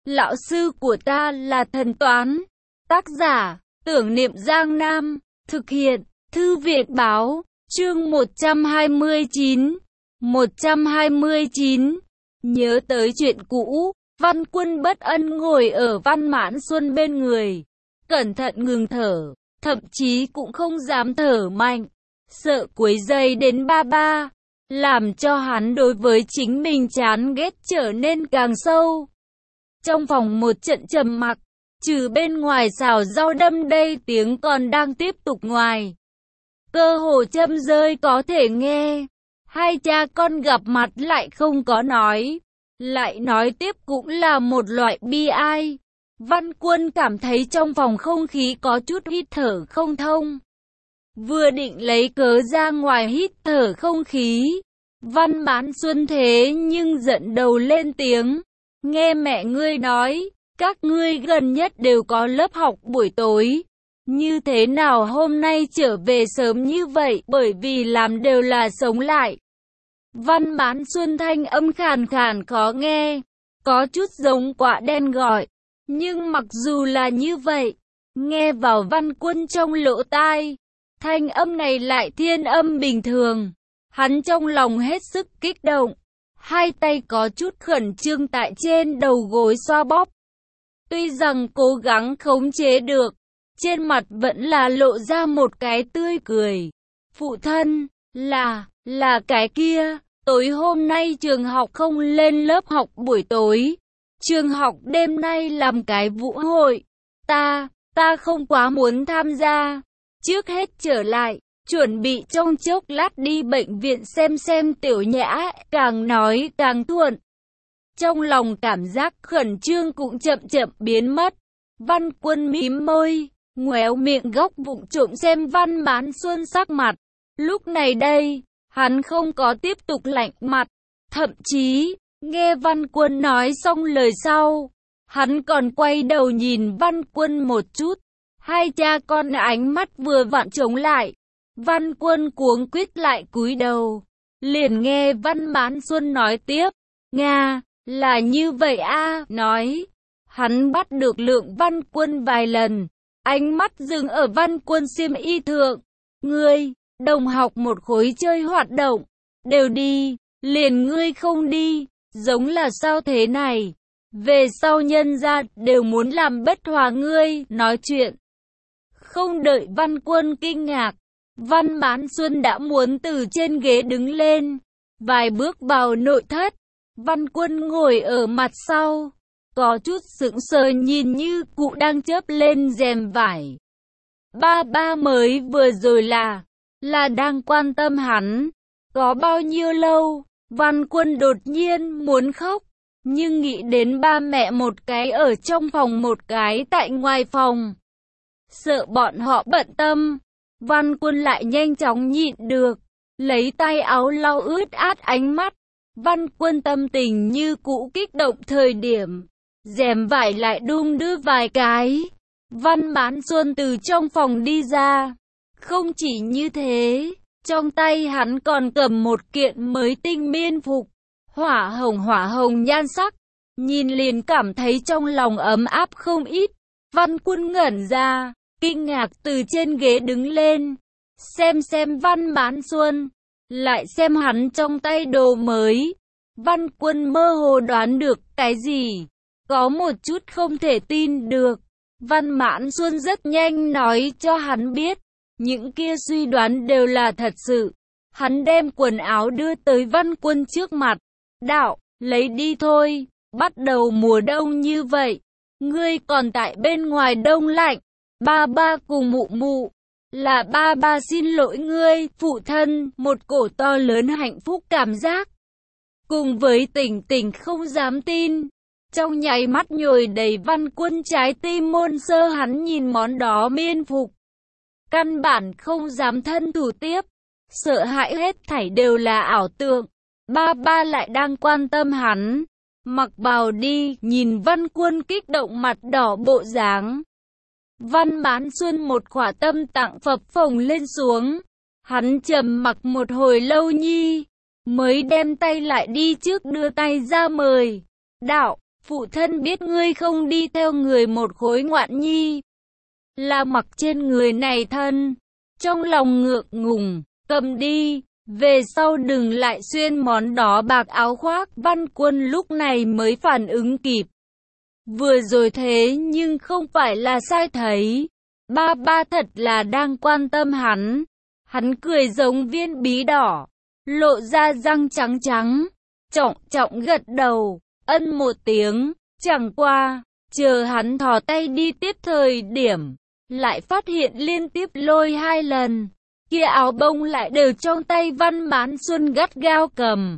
Lão sư của ta là thần toán. Tác giả, Tưởng Niệm Giang Nam. Thực hiện, Thư viện báo. Chương 129. 129. Nhớ tới chuyện cũ, Văn Quân bất ân ngồi ở Văn Mãn Xuân bên người. Cẩn thận ngừng thở, thậm chí cũng không dám thở mạnh. Sợ quấy rầy đến ba ba, làm cho hắn đối với chính mình chán ghét trở nên càng sâu. Trong phòng một trận trầm mặc, trừ bên ngoài xào rau đâm đây tiếng còn đang tiếp tục ngoài. Cơ hồ châm rơi có thể nghe. Hai cha con gặp mặt lại không có nói. Lại nói tiếp cũng là một loại bi ai. Văn Quân cảm thấy trong phòng không khí có chút hít thở không thông. Vừa định lấy cớ ra ngoài hít thở không khí. Văn Mãn Xuân thế nhưng giận đầu lên tiếng. Nghe mẹ ngươi nói, các ngươi gần nhất đều có lớp học buổi tối. Như thế nào hôm nay trở về sớm như vậy, bởi vì làm đều là sống lại. Văn Mãn Xuân thanh âm khàn khàn khó nghe, có chút giống quạ đen gọi. Nhưng mặc dù là như vậy, nghe vào Văn Quân trong lỗ tai, thanh âm này lại thiên âm bình thường. Hắn trong lòng hết sức kích động, hai tay có chút khẩn trương tại trên đầu gối xoa bóp. Tuy rằng cố gắng khống chế được, trên mặt vẫn là lộ ra một cái tươi cười. Phụ thân, là cái kia, tối hôm nay trường học không lên lớp học buổi tối. Trường học đêm nay làm cái vũ hội. Ta không quá muốn tham gia. Trước hết trở lại, chuẩn bị trong chốc lát đi bệnh viện xem Tiểu Nhã, càng nói càng thuận. Trong lòng cảm giác khẩn trương cũng chậm chậm biến mất. Văn Quân mím môi, ngoéo miệng góc vụng trộm xem Văn Mãn Xuân sắc mặt. Lúc này đây, hắn không có tiếp tục lạnh mặt. Thậm chí, nghe Văn Quân nói xong lời sau, hắn còn quay đầu nhìn Văn Quân một chút. Hai cha con ánh mắt vừa vặn chống lại. Văn Quân cuống quýt lại cúi đầu. Liền nghe Văn Mãn Xuân nói tiếp. Nga, là như vậy a. Nói. Hắn bắt được Lượng Văn Quân vài lần. Ánh mắt dừng ở Văn Quân xiêm y thượng. Ngươi, đồng học một khối chơi hoạt động. Đều đi, liền ngươi không đi. Giống là sao thế này? Về sau nhân ra đều muốn làm bất hòa ngươi. Nói chuyện. Không đợi Văn Quân kinh ngạc, Văn Mãn Xuân đã muốn từ trên ghế đứng lên, vài bước vào nội thất. Văn Quân ngồi ở mặt sau, có chút sững sờ nhìn như cụ đang chớp lên rèm vải. Ba mới vừa rồi là đang quan tâm hắn. Có bao nhiêu lâu, Văn Quân đột nhiên muốn khóc, nhưng nghĩ đến ba mẹ một cái ở trong phòng một cái tại ngoài phòng. Sợ bọn họ bận tâm, Văn Quân lại nhanh chóng nhịn được, lấy tay áo lau ướt át ánh mắt. Văn Quân tâm tình như cũ kích động thời điểm, rèm vải lại đung đưa vài cái. Văn Mãn Xuân từ trong phòng đi ra. Không chỉ như thế, trong tay hắn còn cầm một kiện mới tinh miên phục, hỏa hồng nhan sắc, nhìn liền cảm thấy trong lòng ấm áp không ít. Văn Quân ngẩn ra, kinh ngạc từ trên ghế đứng lên, xem Văn Mãn Xuân, lại xem hắn trong tay đồ mới. Văn Quân mơ hồ đoán được cái gì, có một chút không thể tin được. Văn Mãn Xuân rất nhanh nói cho hắn biết, những kia suy đoán đều là thật sự. Hắn đem quần áo đưa tới Văn Quân trước mặt, đạo, lấy đi thôi, bắt đầu mùa đông như vậy, ngươi còn tại bên ngoài đông lạnh. Ba cùng mụ, là ba xin lỗi ngươi, phụ thân. Một cổ to lớn hạnh phúc cảm giác, cùng với tỉnh không dám tin, trong nháy mắt nhồi đầy Văn Quân trái tim môn sơ. Hắn nhìn món đó miên phục, căn bản không dám thân thủ tiếp, sợ hãi hết thảy đều là ảo tưởng. Ba lại đang quan tâm hắn. Mặc vào đi. Nhìn Văn Quân kích động mặt đỏ bộ dáng, Văn Mãn Xuân một khỏa tâm tạng phập phồng lên xuống. Hắn trầm mặc một hồi lâu mới đem tay lại đi trước đưa tay ra mời. Đạo, Phụ thân biết ngươi không đi theo người một khối ngoạn nhi, là mặc trên người này thân. Trong lòng ngượng ngùng, cầm đi, về sau đừng lại xuyên món đó bạc áo khoác. Văn Quân lúc này mới phản ứng kịp. Vừa rồi thế nhưng không phải là sai thấy. Ba ba thật là đang quan tâm hắn. Hắn cười giống viên bí đỏ, lộ ra răng trắng trắng, trọng trọng gật đầu, ân một tiếng. Chẳng qua, chờ hắn thò tay đi tiếp thời điểm, lại phát hiện liên tiếp lôi 2 lần, kia áo bông lại đều trong tay Văn Mãn Xuân gắt gao cầm.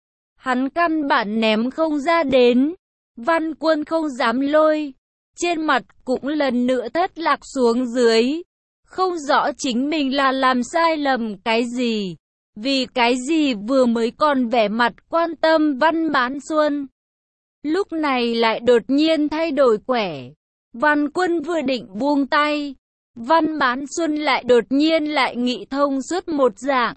Hắn căn bản ném không ra đến, Văn Quân không dám lôi, trên mặt cũng lần nữa thất lạc xuống dưới, không rõ chính mình là làm sai lầm cái gì, vì cái gì vừa mới còn vẻ mặt quan tâm Văn Mãn Xuân, lúc này lại đột nhiên thay đổi quẻ. Văn Quân vừa định buông tay, Văn Mãn Xuân lại đột nhiên lại nghĩ thông suốt một dạng.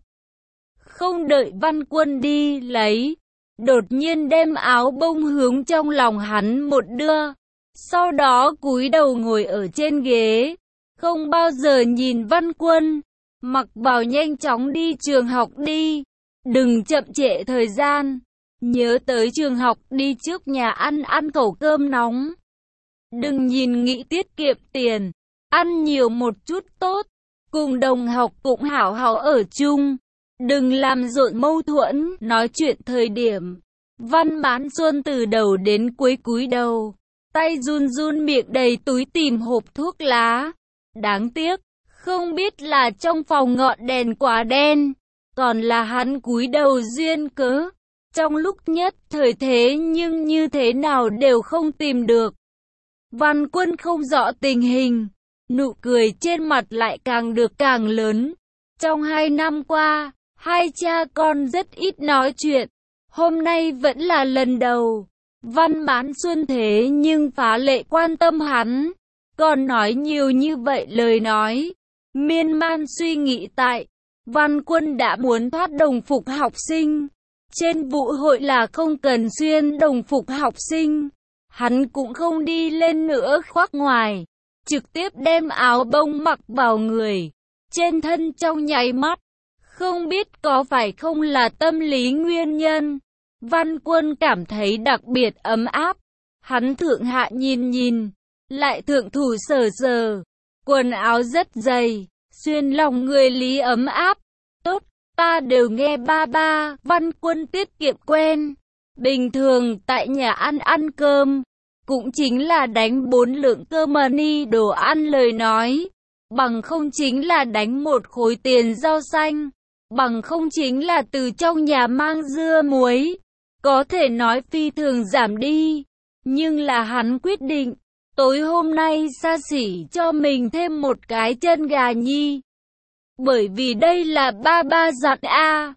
Không đợi Văn Quân đi lấy, đột nhiên đem áo bông hướng trong lòng hắn một đưa, sau đó cúi đầu ngồi ở trên ghế, không bao giờ nhìn Văn Quân, mặc vào nhanh chóng đi trường học đi, đừng chậm trễ thời gian, nhớ tới trường học đi trước nhà ăn khẩu cơm nóng. Đừng nhìn nghĩ tiết kiệm tiền, ăn nhiều một chút tốt, cùng đồng học cũng hảo hảo ở chung, đừng làm rộn mâu thuẫn. Nói chuyện thời điểm, Văn Mãn Xuân từ đầu đến cuối cúi đầu, tay run run, miệng đầy túi tìm hộp thuốc lá. Đáng tiếc, không biết là trong phòng ngọn đèn quá đen, còn là hắn cúi đầu duyên cớ, trong lúc nhất thời thế nhưng như thế nào đều không tìm được. Văn Quân không rõ tình hình, nụ cười trên mặt lại càng được càng lớn. Trong 2 năm qua, hai cha con rất ít nói chuyện, hôm nay vẫn là lần đầu. Văn Mãn Xuân thế nhưng phá lệ quan tâm hắn, còn nói nhiều như vậy lời nói. Miên man suy nghĩ tại, Văn Quân đã muốn thoát đồng phục học sinh. Trên vụ hội là không cần xuyên đồng phục học sinh, hắn cũng không đi lên nữa khoác ngoài, trực tiếp đem áo bông mặc vào người, trên thân trong nháy mắt. Không biết có phải không là tâm lý nguyên nhân, Văn Quân cảm thấy đặc biệt ấm áp. Hắn thượng hạ nhìn nhìn, lại thượng thủ sờ sờ, quần áo rất dày, xuyên lòng người lý ấm áp. Tốt, ta đều nghe ba ba. Văn Quân tiết kiệm quen, bình thường tại nhà ăn cơm, cũng chính là đánh 4 lượng cơm money đồ ăn lời nói, bằng không chính là đánh 1 khối tiền rau xanh, bằng không chính là từ trong nhà mang dưa muối, có thể nói phi thường giảm đi. Nhưng là hắn quyết định, tối hôm nay xa xỉ cho mình thêm 1 cái chân gà nhi. Bởi vì đây là ba ba dặn a.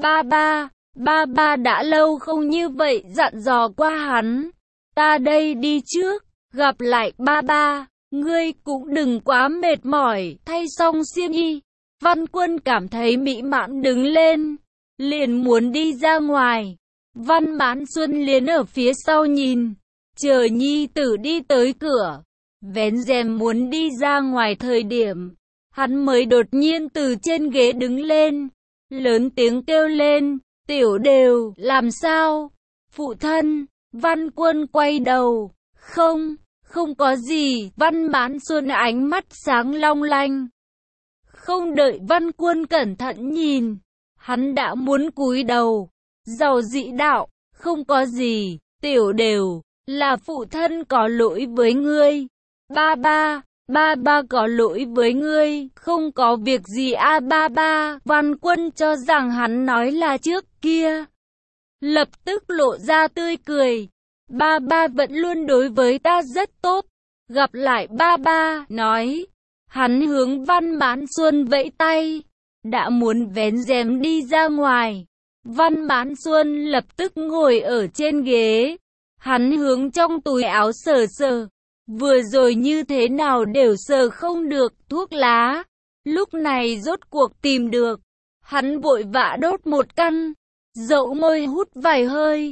Ba ba đã lâu không như vậy dặn dò qua hắn. Ta đây đi trước, gặp lại ba ba, ngươi cũng đừng quá mệt mỏi. Thay xong xiêm y, Văn Quân cảm thấy mỹ mãn đứng lên, liền muốn đi ra ngoài. Văn Mãn Xuân liền ở phía sau nhìn, chờ nhi tử đi tới cửa, vén rèm muốn đi ra ngoài thời điểm, hắn mới đột nhiên từ trên ghế đứng lên, lớn tiếng kêu lên, Tiểu Đều, làm sao? Phụ thân. Văn Quân quay đầu, không có gì. Văn Mãn Xuân ánh mắt sáng long lanh. Không đợi Văn Quân cẩn thận nhìn, hắn đã muốn cúi đầu, giàu dĩ đạo, không có gì, Tiểu Đều, là phụ thân có lỗi với ngươi. Ba ba có lỗi với ngươi, không có việc gì a ba ba. Văn Quân cho rằng hắn nói là trước kia, lập tức lộ ra tươi cười. Ba ba vẫn luôn đối với ta rất tốt. Gặp lại ba ba, nói. Hắn hướng Văn Mãn Xuân vẫy tay, đã muốn vén rèm đi ra ngoài. Văn Mãn Xuân lập tức ngồi ở trên ghế. Hắn hướng trong túi áo sờ sờ. Vừa rồi như thế nào đều sờ không được thuốc lá. Lúc này rốt cuộc tìm được. Hắn vội vã đốt 1 căn, dậu môi hút vài hơi.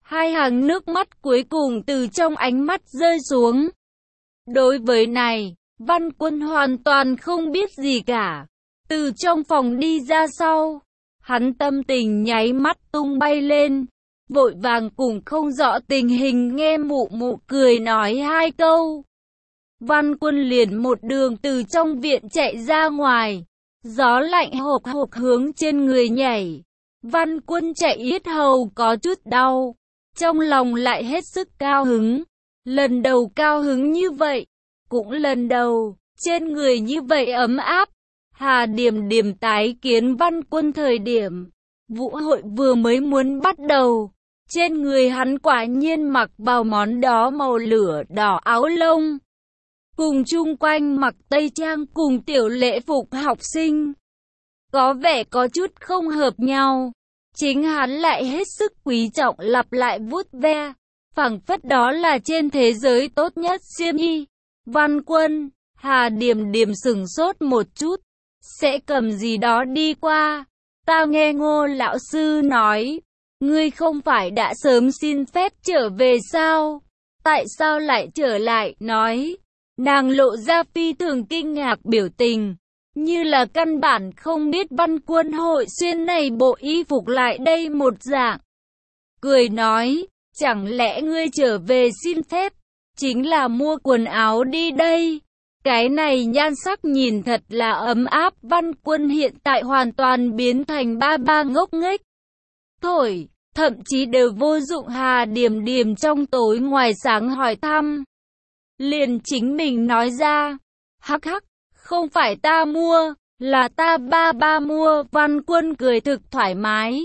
Hai hàng nước mắt cuối cùng từ trong ánh mắt rơi xuống. Đối với này, Văn Quân hoàn toàn không biết gì cả. Từ trong phòng đi ra sau, hắn tâm tình nháy mắt tung bay lên, vội vàng cùng không rõ tình hình nghe mụ mụ cười nói hai câu. Văn Quân liền một đường từ trong viện chạy ra ngoài, gió lạnh hộc hộc hướng trên người nhảy. Văn Quân chạy yết hầu có chút đau, trong lòng lại hết sức cao hứng. Lần đầu cao hứng như vậy, cũng lần đầu, trên người như vậy ấm áp. Hà Điềm Điềm tái kiến Văn Quân thời điểm vũ hội vừa mới muốn bắt đầu, trên người hắn quả nhiên mặc vào món đó màu lửa đỏ áo lông, cùng chung quanh mặc tây trang cùng tiểu lễ phục học sinh. Có vẻ có chút không hợp nhau, chính hắn lại hết sức quý trọng lặp lại vuốt ve, phảng phất đó là trên thế giới tốt nhất xiêm y. Văn Quân, Hà Điềm Điềm sửng sốt một chút, sẽ cầm gì đó đi qua. Ta nghe Ngô lão sư nói, ngươi không phải đã sớm xin phép trở về sao? Tại sao lại trở lại? Nói, nàng lộ ra phi thường kinh ngạc biểu tình, như là căn bản không biết Văn Quân hội xuyên này bộ y phục lại đây một dạng. Cười nói, chẳng lẽ ngươi trở về xin phép, chính là mua quần áo đi đây? Cái này nhan sắc nhìn thật là ấm áp. Văn Quân hiện tại hoàn toàn biến thành ba ba ngốc nghếch. Thổi, thậm chí đều vô dụng. Hà Điềm Điềm trong tối ngoài sáng hỏi thăm. Liền chính mình nói ra, hắc hắc, không phải ta mua, là ta ba ba mua. Văn Quân cười thực thoải mái.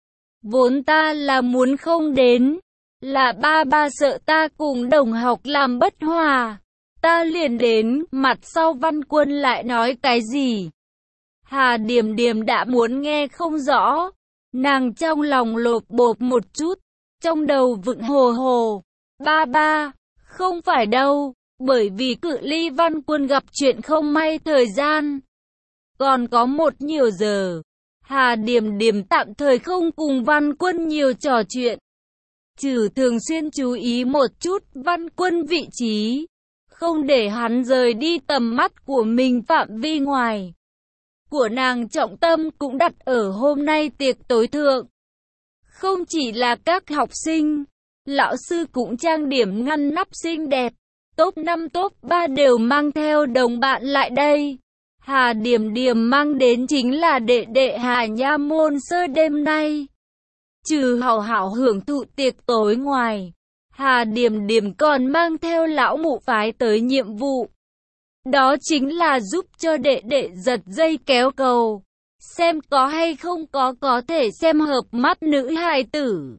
Vốn ta là muốn không đến, là ba ba sợ ta cùng đồng học làm bất hòa, ta liền đến. Mặt sau Văn Quân lại nói cái gì? Hà Điềm Điềm đã muốn nghe không rõ, nàng trong lòng lột bột một chút, trong đầu vựng hồ hồ. Ba ba, không phải đâu, bởi vì cự ly Văn Quân gặp chuyện không may thời gian còn có một nhiều giờ, Hà Điềm Điềm tạm thời không cùng Văn Quân nhiều trò chuyện, trừ thường xuyên chú ý một chút Văn Quân vị trí, không để hắn rời đi tầm mắt của mình phạm vi ngoài. Của nàng trọng tâm cũng đặt ở hôm nay tiệc tối thượng. Không chỉ là các học sinh, lão sư cũng trang điểm ngăn nắp xinh đẹp, top 5 top 3 đều mang theo đồng bạn lại đây. Hà Điềm Điềm mang đến chính là đệ đệ Hà Nha Môn Sơ đêm nay. Trừ hảo hảo hưởng thụ tiệc tối ngoài, Hà Điềm Điềm còn mang theo lão mụ phái tới nhiệm vụ. Đó chính là giúp cho đệ đệ giật dây kéo cầu, xem có hay không có thể xem hợp mắt nữ hài tử.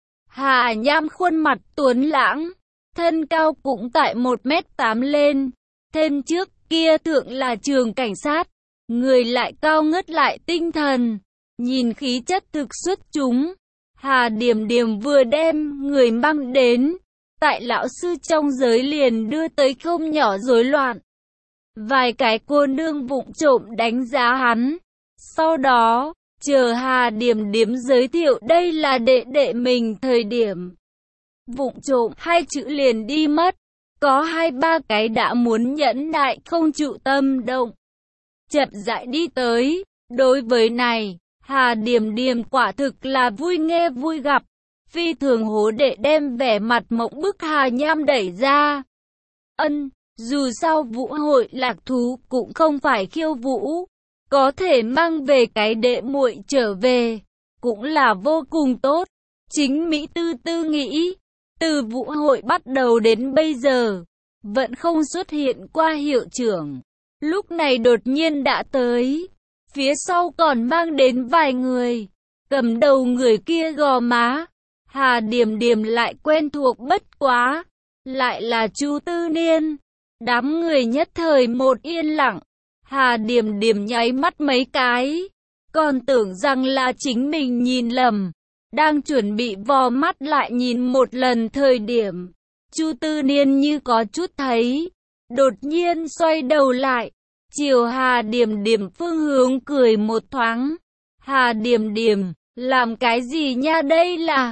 Hà Nham khuôn mặt tuấn lãng, thân cao cũng tại 1m8 lên, thêm trước kia thượng là trường cảnh sát, người lại cao ngất lại tinh thần, nhìn khí chất thực xuất chúng. Hà Điềm Điềm vừa đem người mang đến, tại lão sư trong giới liền đưa tới không nhỏ rối loạn. Vài cái cô nương vụng trộm đánh giá hắn. Sau đó, chờ Hà Điềm Điềm giới thiệu đây là đệ đệ mình thời điểm, vụng trộm hai chữ liền đi mất. Có 2-3 cái đã muốn nhẫn nại không trụ tâm động, chậm rãi đi tới. Đối với này, Hà Điềm Điềm quả thực là vui nghe vui gặp, phi thường hố đệ đem vẻ mặt mộng bức Hà Nham đẩy ra. Dù sao vũ hội lạc thú cũng không phải khiêu vũ, có thể mang về cái đệ muội trở về, cũng là vô cùng tốt. Chính Mỹ tư tư nghĩ, từ vũ hội bắt đầu đến bây giờ, vẫn không xuất hiện qua hiệu trưởng. Lúc này đột nhiên đã tới, phía sau còn mang đến vài người, cầm đầu người kia gò má Hà Điềm Điềm lại quen thuộc bất quá, lại là Chu Tư Niên. Đám người nhất thời một yên lặng, Hà Điềm Điềm nháy mắt mấy cái, còn tưởng rằng là chính mình nhìn lầm. Đang chuẩn bị vò mắt lại nhìn một lần thời điểm, Chu Tư Niên như có chút thấy, đột nhiên xoay đầu lại, chiều Hà Điềm Điềm phương hướng cười một thoáng. Hà Điềm Điềm, làm cái gì nha, đây là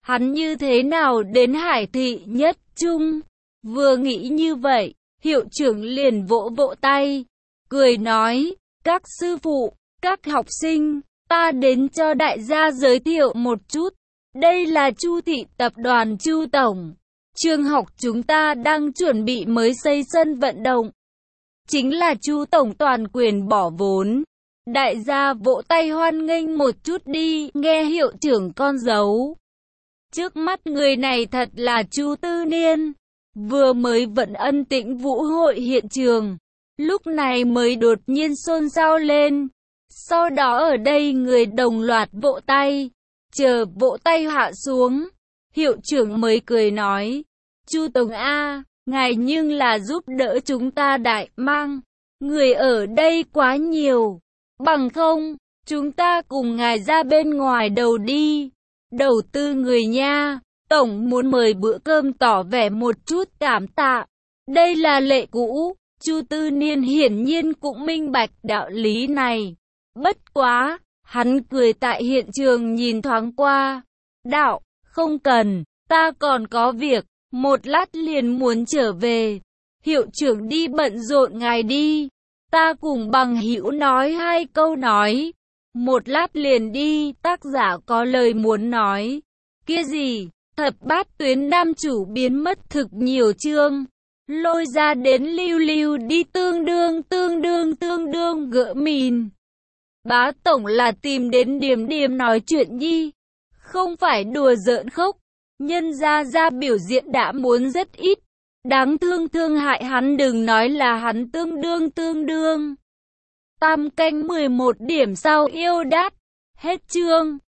hắn như thế nào đến Hải Thị Nhất Trung? Vừa nghĩ như vậy, hiệu trưởng liền vỗ vỗ tay, cười nói, các sư phụ, các học sinh, ta đến cho đại gia giới thiệu một chút. Đây là Chu Thị Tập đoàn Chu Tổng. Trường học chúng ta đang chuẩn bị mới xây sân vận động. Chính là Chu Tổng toàn quyền bỏ vốn. Đại gia vỗ tay hoan nghênh một chút đi, nghe hiệu trưởng con dấu. Trước mắt người này thật là Chu Tư Niên. Vừa mới vận Ân Tĩnh Vũ hội hiện trường, lúc này mới đột nhiên xôn xao lên. Sau đó ở đây người đồng loạt vỗ tay. Chờ vỗ tay hạ xuống, hiệu trưởng mới cười nói, Chu Tổng A, ngài nhưng là giúp đỡ chúng ta đại mang. Người ở đây quá nhiều. Bằng không, chúng ta cùng ngài ra bên ngoài đầu đi. Đầu tư người nha. Tổng muốn mời bữa cơm tỏ vẻ một chút cảm tạ. Đây là lệ cũ. Chu Tư Niên hiển nhiên cũng minh bạch đạo lý này. Bất quá, hắn cười tại hiện trường nhìn thoáng qua. Đạo, không cần, ta còn có việc, một lát liền muốn trở về. Hiệu trưởng đi bận rộn ngài đi. Ta cùng bằng hữu nói hai câu nói. Một lát liền đi, tác giả có lời muốn nói. Kia gì, thập bát tuyến nam chủ biến mất thực nhiều chương. Lôi ra đến lưu lưu đi tương đương gỡ mìn. Bá tổng là tìm đến điểm điểm nói chuyện nhi. Không phải đùa giỡn khóc. Nhân ra biểu diễn đã muốn rất ít. Đáng thương hại hắn, đừng nói là hắn tương đương. Tam canh 11 điểm sau yêu đát. Hết chương.